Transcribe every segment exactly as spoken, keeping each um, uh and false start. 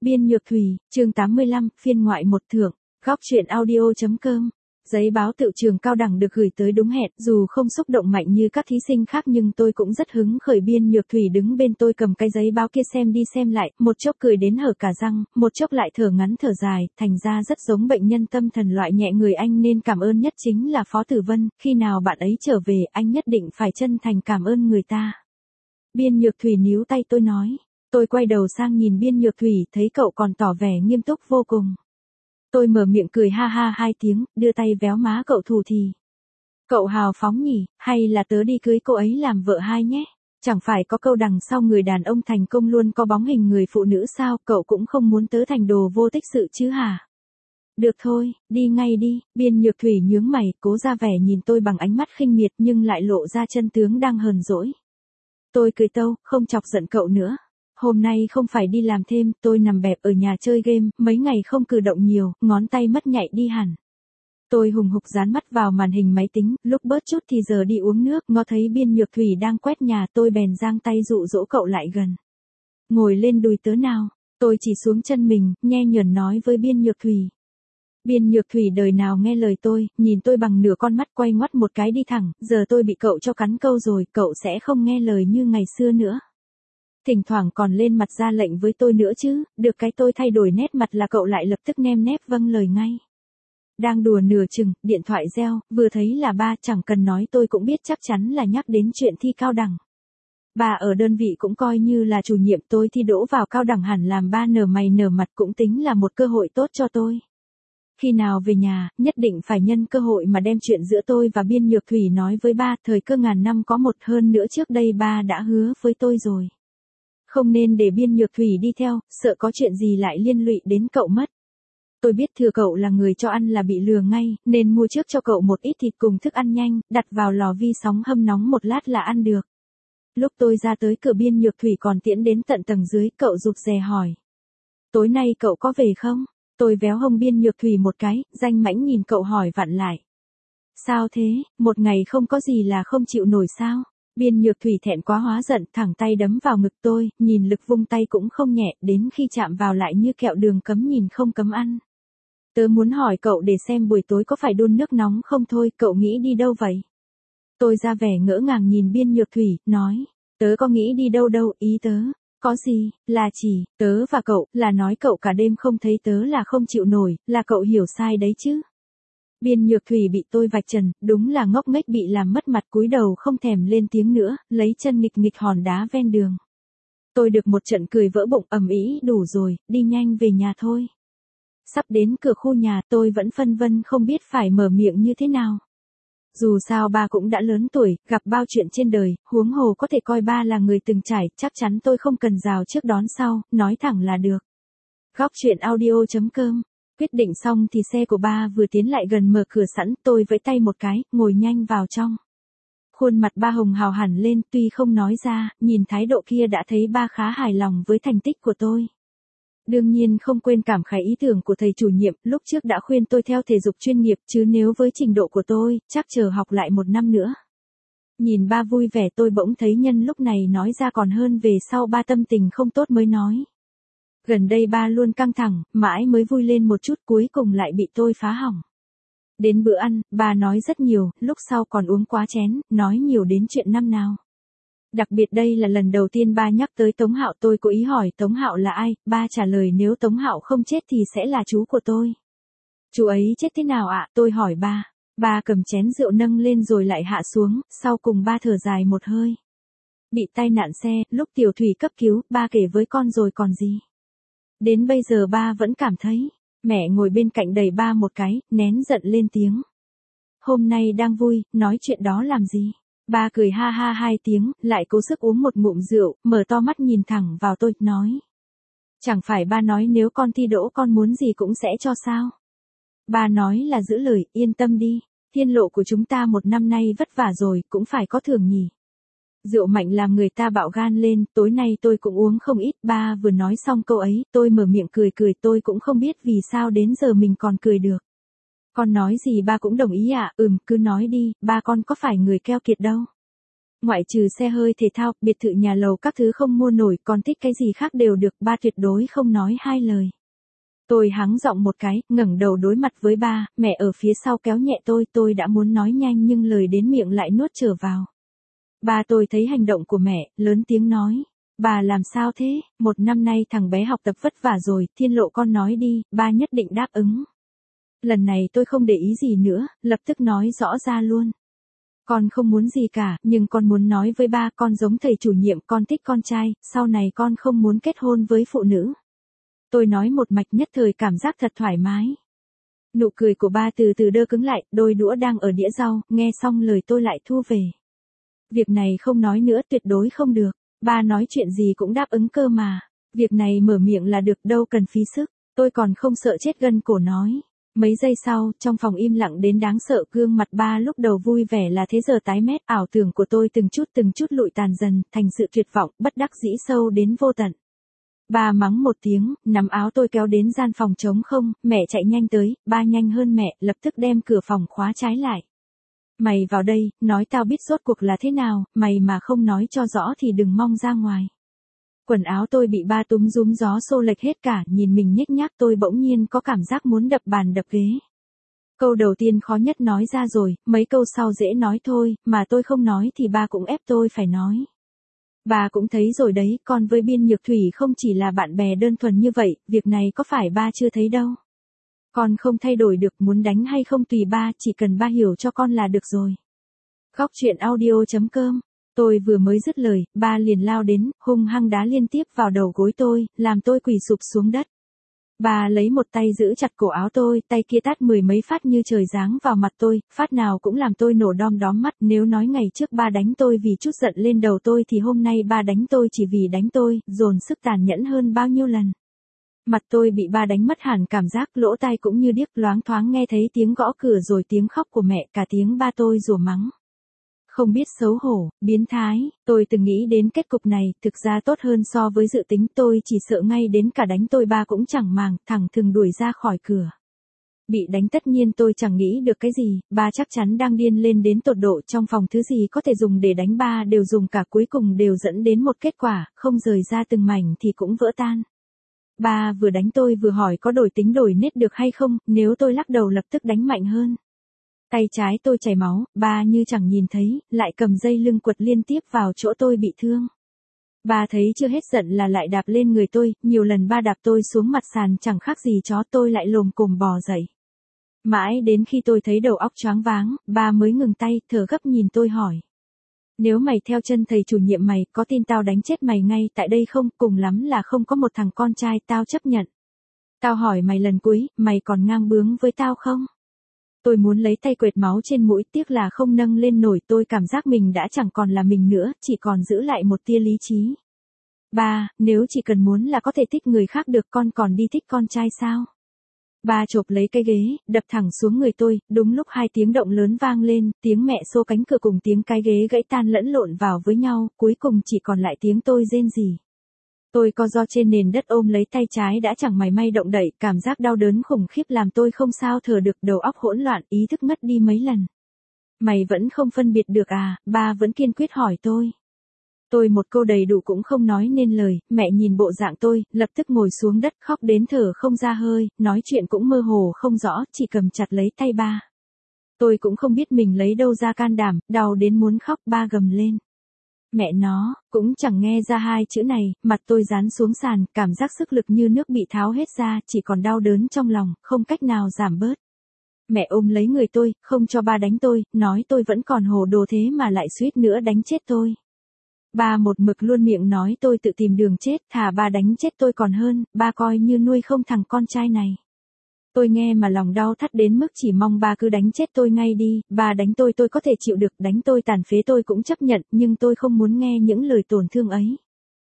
Biên Nhược Thủy, chương tám mươi lăm, phiên ngoại một thưởng, góc truyện audio.com. Giấy báo tựu trường cao đẳng được gửi tới đúng hẹn, dù không xúc động mạnh như các thí sinh khác nhưng tôi cũng rất hứng khởi. Biên Nhược Thủy đứng bên tôi cầm cái giấy báo kia xem đi xem lại, một chốc cười đến hở cả răng, một chốc lại thở ngắn thở dài, thành ra rất giống bệnh nhân tâm thần loại nhẹ người. Anh nên cảm ơn nhất chính là Phó Tử Vân, khi nào bạn ấy trở về anh nhất định phải chân thành cảm ơn người ta. Biên Nhược Thủy níu tay tôi nói. Tôi quay đầu sang nhìn Biên Nhược Thủy, thấy cậu còn tỏ vẻ nghiêm túc vô cùng. Tôi mở miệng cười ha ha hai tiếng, đưa tay véo má cậu thủ thì. Cậu hào phóng nhỉ, hay là tớ đi cưới cô ấy làm vợ hai nhé? Chẳng phải có câu đằng sau người đàn ông thành công luôn có bóng hình người phụ nữ sao, cậu cũng không muốn tớ thành đồ vô tích sự chứ hả? Được thôi, đi ngay đi. Biên Nhược Thủy nhướng mày, cố ra vẻ nhìn tôi bằng ánh mắt khinh miệt nhưng lại lộ ra chân tướng đang hờn dỗi. Tôi cười tâu, không chọc giận cậu nữa. Hôm nay không phải đi làm thêm, tôi nằm bẹp ở nhà chơi game, mấy ngày không cử động nhiều, ngón tay mất nhạy đi hẳn. Tôi hùng hục dán mắt vào màn hình máy tính, lúc bớt chút thì giờ đi uống nước, ngó thấy Biên Nhược Thủy đang quét nhà, tôi bèn giang tay dụ dỗ cậu lại gần. Ngồi lên đùi tớ nào, tôi chỉ xuống chân mình, nhe nhởn nói với Biên Nhược Thủy. Biên Nhược Thủy đời nào nghe lời tôi, nhìn tôi bằng nửa con mắt quay ngoắt một cái đi thẳng, giờ tôi bị cậu cho cắn câu rồi, cậu sẽ không nghe lời như ngày xưa nữa. Thỉnh thoảng còn lên mặt ra lệnh với tôi nữa chứ, được cái tôi thay đổi nét mặt là cậu lại lập tức nem nép vâng lời ngay. Đang đùa nửa chừng, điện thoại reo, vừa thấy là ba, chẳng cần nói tôi cũng biết chắc chắn là nhắc đến chuyện thi cao đẳng. Bà ở đơn vị cũng coi như là chủ nhiệm, tôi thi đỗ vào cao đẳng hẳn làm ba nở mày nở mặt cũng tính là một cơ hội tốt cho tôi. Khi nào về nhà, nhất định phải nhân cơ hội mà đem chuyện giữa tôi và Biên Nhược Thủy nói với ba, thời cơ ngàn năm có một, hơn nữa trước đây ba đã hứa với tôi rồi. Không nên để Biên Nhược Thủy đi theo, sợ có chuyện gì lại liên lụy đến cậu mất. Tôi biết thừa cậu là người cho ăn là bị lừa ngay, nên mua trước cho cậu một ít thịt cùng thức ăn nhanh, đặt vào lò vi sóng hâm nóng một lát là ăn được. Lúc tôi ra tới cửa Biên Nhược Thủy còn tiễn đến tận tầng dưới, cậu rụt rè hỏi. Tối nay cậu có về không? Tôi véo hông Biên Nhược Thủy một cái, danh mãnh nhìn cậu hỏi vặn lại. Sao thế, một ngày không có gì là không chịu nổi sao? Biên Nhược Thủy thẹn quá hóa giận, thẳng tay đấm vào ngực tôi, nhìn lực vung tay cũng không nhẹ, đến khi chạm vào lại như kẹo đường cấm nhìn không cấm ăn. Tớ muốn hỏi cậu để xem buổi tối có phải đun nước nóng không thôi, cậu nghĩ đi đâu vậy? Tôi ra vẻ ngỡ ngàng nhìn Biên Nhược Thủy, nói, tớ có nghĩ đi đâu đâu, ý tớ, có gì, là chỉ, tớ và cậu, là nói cậu cả đêm không thấy tớ là không chịu nổi, là cậu hiểu sai đấy chứ. Biên Nhược Thủy bị tôi vạch trần, đúng là ngốc nghếch bị làm mất mặt, cúi đầu không thèm lên tiếng nữa, lấy chân nghịch nghịch hòn đá ven đường. Tôi được một trận cười vỡ bụng, ầm ĩ, đủ rồi, đi nhanh về nhà thôi. Sắp đến cửa khu nhà, tôi vẫn phân vân không biết phải mở miệng như thế nào. Dù sao ba cũng đã lớn tuổi, gặp bao chuyện trên đời, huống hồ có thể coi ba là người từng trải, chắc chắn tôi không cần rào trước đón sau, nói thẳng là được. Góc truyện audio.com. Quyết định xong thì xe của ba vừa tiến lại gần mở cửa sẵn, tôi vẫy tay một cái, ngồi nhanh vào trong. Khuôn mặt ba hồng hào hẳn lên, tuy không nói ra, nhìn thái độ kia đã thấy ba khá hài lòng với thành tích của tôi. Đương nhiên không quên cảm khái ý tưởng của thầy chủ nhiệm, lúc trước đã khuyên tôi theo thể dục chuyên nghiệp, chứ nếu với trình độ của tôi, chắc chờ học lại một năm nữa. Nhìn ba vui vẻ tôi bỗng thấy nhân lúc này nói ra còn hơn về sau ba tâm tình không tốt mới nói. Gần đây ba luôn căng thẳng, mãi mới vui lên một chút cuối cùng lại bị tôi phá hỏng. Đến bữa ăn, ba nói rất nhiều, lúc sau còn uống quá chén, nói nhiều đến chuyện năm nào. Đặc biệt đây là lần đầu tiên ba nhắc tới Tống Hạo, tôi cố ý hỏi Tống Hạo là ai, ba trả lời nếu Tống Hạo không chết thì sẽ là chú của tôi. Chú ấy chết thế nào ạ? Tôi hỏi ba. Ba cầm chén rượu nâng lên rồi lại hạ xuống, sau cùng ba thở dài một hơi. Bị tai nạn xe, lúc Tiểu Thủy cấp cứu, ba kể với con rồi còn gì. Đến bây giờ ba vẫn cảm thấy, mẹ ngồi bên cạnh đẩy ba một cái, nén giận lên tiếng. Hôm nay đang vui, nói chuyện đó làm gì? Ba cười ha ha hai tiếng, lại cố sức uống một ngụm rượu, mở to mắt nhìn thẳng vào tôi, nói. Chẳng phải ba nói nếu con thi đỗ con muốn gì cũng sẽ cho sao? Ba nói là giữ lời, yên tâm đi, thiên lộ của chúng ta một năm nay vất vả rồi, cũng phải có thưởng nhỉ. Rượu mạnh làm người ta bạo gan lên, tối nay tôi cũng uống không ít, ba vừa nói xong câu ấy, tôi mở miệng cười cười, tôi cũng không biết vì sao đến giờ mình còn cười được. Con nói gì ba cũng đồng ý ạ, à? Ừm, cứ nói đi, ba con có phải người keo kiệt đâu. Ngoại trừ xe hơi thể thao, biệt thự nhà lầu các thứ không mua nổi, còn thích cái gì khác đều được, ba tuyệt đối không nói hai lời. Tôi hắng giọng một cái, ngẩng đầu đối mặt với ba, mẹ ở phía sau kéo nhẹ tôi, tôi đã muốn nói nhanh nhưng lời đến miệng lại nuốt trở vào. Ba tôi thấy hành động của mẹ, lớn tiếng nói. Bà làm sao thế, một năm nay thằng bé học tập vất vả rồi, Thiên Lộ con nói đi, ba nhất định đáp ứng. Lần này tôi không để ý gì nữa, lập tức nói rõ ra luôn. Con không muốn gì cả, nhưng con muốn nói với ba, con giống thầy chủ nhiệm, con thích con trai, sau này con không muốn kết hôn với phụ nữ. Tôi nói một mạch, nhất thời cảm giác thật thoải mái. Nụ cười của ba từ từ đơ cứng lại, đôi đũa đang ở đĩa rau, nghe xong lời tôi lại thu về. Việc này không nói nữa, tuyệt đối không được. Ba nói chuyện gì cũng đáp ứng cơ mà. Việc này mở miệng là được, đâu cần phí sức. Tôi còn không sợ chết gân cổ nói. Mấy giây sau, trong phòng im lặng đến đáng sợ, gương mặt ba lúc đầu vui vẻ là thế giờ tái mét, ảo tưởng của tôi từng chút từng chút lụi tàn dần, thành sự tuyệt vọng, bất đắc dĩ sâu đến vô tận. Ba mắng một tiếng, nắm áo tôi kéo đến gian phòng trống không, mẹ chạy nhanh tới, ba nhanh hơn mẹ, lập tức đem cửa phòng khóa trái lại. Mày vào đây, nói tao biết rốt cuộc là thế nào, mày mà không nói cho rõ thì đừng mong ra ngoài. Quần áo tôi bị ba túm rúm gió xô lệch hết cả, nhìn mình nhếch nhác tôi bỗng nhiên có cảm giác muốn đập bàn đập ghế. Câu đầu tiên khó nhất nói ra rồi, mấy câu sau dễ nói thôi, mà tôi không nói thì ba cũng ép tôi phải nói. Ba cũng thấy rồi đấy, con với Biên Nhược Thủy không chỉ là bạn bè đơn thuần như vậy, việc này có phải ba chưa thấy đâu. Con không thay đổi được, muốn đánh hay không tùy ba, chỉ cần ba hiểu cho con là được rồi. Góc truyện audio chấm com. Tôi vừa mới dứt lời, ba liền lao đến, hung hăng đá liên tiếp vào đầu gối tôi, làm tôi quỳ sụp xuống đất. Ba lấy một tay giữ chặt cổ áo tôi, tay kia tát mười mấy phát như trời giáng vào mặt tôi, phát nào cũng làm tôi nổ đom đóm mắt. Nếu nói ngày trước ba đánh tôi vì chút giận lên đầu tôi thì hôm nay ba đánh tôi chỉ vì đánh tôi, dồn sức tàn nhẫn hơn bao nhiêu lần. Mặt tôi bị ba đánh mất hẳn cảm giác, lỗ tai cũng như điếc, loáng thoáng nghe thấy tiếng gõ cửa rồi tiếng khóc của mẹ, cả tiếng ba tôi rủa mắng. Không biết xấu hổ, biến thái, tôi từng nghĩ đến kết cục này, thực ra tốt hơn so với dự tính, tôi chỉ sợ ngay đến cả đánh tôi ba cũng chẳng màng, thẳng thừng đuổi ra khỏi cửa. Bị đánh tất nhiên tôi chẳng nghĩ được cái gì, ba chắc chắn đang điên lên đến tột độ, trong phòng thứ gì có thể dùng để đánh ba đều dùng cả, cuối cùng đều dẫn đến một kết quả, không rời ra từng mảnh thì cũng vỡ tan. Ba vừa đánh tôi vừa hỏi có đổi tính đổi nết được hay không, nếu tôi lắc đầu lập tức đánh mạnh hơn. Tay trái tôi chảy máu, ba như chẳng nhìn thấy, lại cầm dây lưng quật liên tiếp vào chỗ tôi bị thương. Ba thấy chưa hết giận là lại đạp lên người tôi, nhiều lần ba đạp tôi xuống mặt sàn chẳng khác gì chó, tôi lại lồm cồm bò dậy. Mãi đến khi tôi thấy đầu óc choáng váng, ba mới ngừng tay, thở gấp nhìn tôi hỏi. Nếu mày theo chân thầy chủ nhiệm mày, có tin tao đánh chết mày ngay tại đây không, cùng lắm là không có một thằng con trai, tao chấp nhận. Tao hỏi mày lần cuối, mày còn ngang bướng với tao không? Tôi muốn lấy tay quệt máu trên mũi, tiếc là không nâng lên nổi, tôi cảm giác mình đã chẳng còn là mình nữa, chỉ còn giữ lại một tia lý trí. Ba, nếu chỉ cần muốn là có thể thích người khác được, con còn đi thích con trai sao? Ba chộp lấy cái ghế, đập thẳng xuống người tôi, đúng lúc hai tiếng động lớn vang lên, tiếng mẹ xô cánh cửa cùng tiếng cái ghế gãy tan lẫn lộn vào với nhau, cuối cùng chỉ còn lại tiếng tôi rên rỉ. Tôi co ro trên nền đất ôm lấy tay trái đã chẳng mảy may động đậy, cảm giác đau đớn khủng khiếp làm tôi không sao thở được, đầu óc hỗn loạn, ý thức mất đi mấy lần. Mày vẫn không phân biệt được à? Ba vẫn kiên quyết hỏi tôi. Tôi một câu đầy đủ cũng không nói nên lời, mẹ nhìn bộ dạng tôi, lập tức ngồi xuống đất khóc đến thở không ra hơi, nói chuyện cũng mơ hồ không rõ, chỉ cầm chặt lấy tay ba. Tôi cũng không biết mình lấy đâu ra can đảm, đau đến muốn khóc, ba gầm lên. Mẹ nó, cũng chẳng nghe ra hai chữ này, mặt tôi dán xuống sàn, cảm giác sức lực như nước bị tháo hết ra, chỉ còn đau đớn trong lòng, không cách nào giảm bớt. Mẹ ôm lấy người tôi, không cho ba đánh tôi, nói tôi vẫn còn hồ đồ thế mà lại suýt nữa đánh chết tôi. Ba một mực luôn miệng nói tôi tự tìm đường chết, thà ba đánh chết tôi còn hơn, ba coi như nuôi không thằng con trai này. Tôi nghe mà lòng đau thắt đến mức chỉ mong ba cứ đánh chết tôi ngay đi, ba đánh tôi tôi có thể chịu được, đánh tôi tàn phế tôi cũng chấp nhận, nhưng tôi không muốn nghe những lời tổn thương ấy.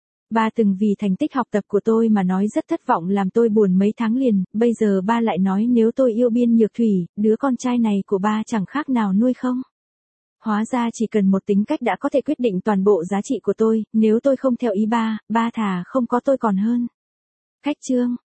Ba từng vì thành tích học tập của tôi mà nói rất thất vọng làm tôi buồn mấy tháng liền, bây giờ ba lại nói nếu tôi yêu Biên Nhược Thủy, đứa con trai này của ba chẳng khác nào nuôi không. Hóa ra chỉ cần một tính cách đã có thể quyết định toàn bộ giá trị của tôi, nếu tôi không theo ý ba, ba thà không có tôi còn hơn. Khách chương.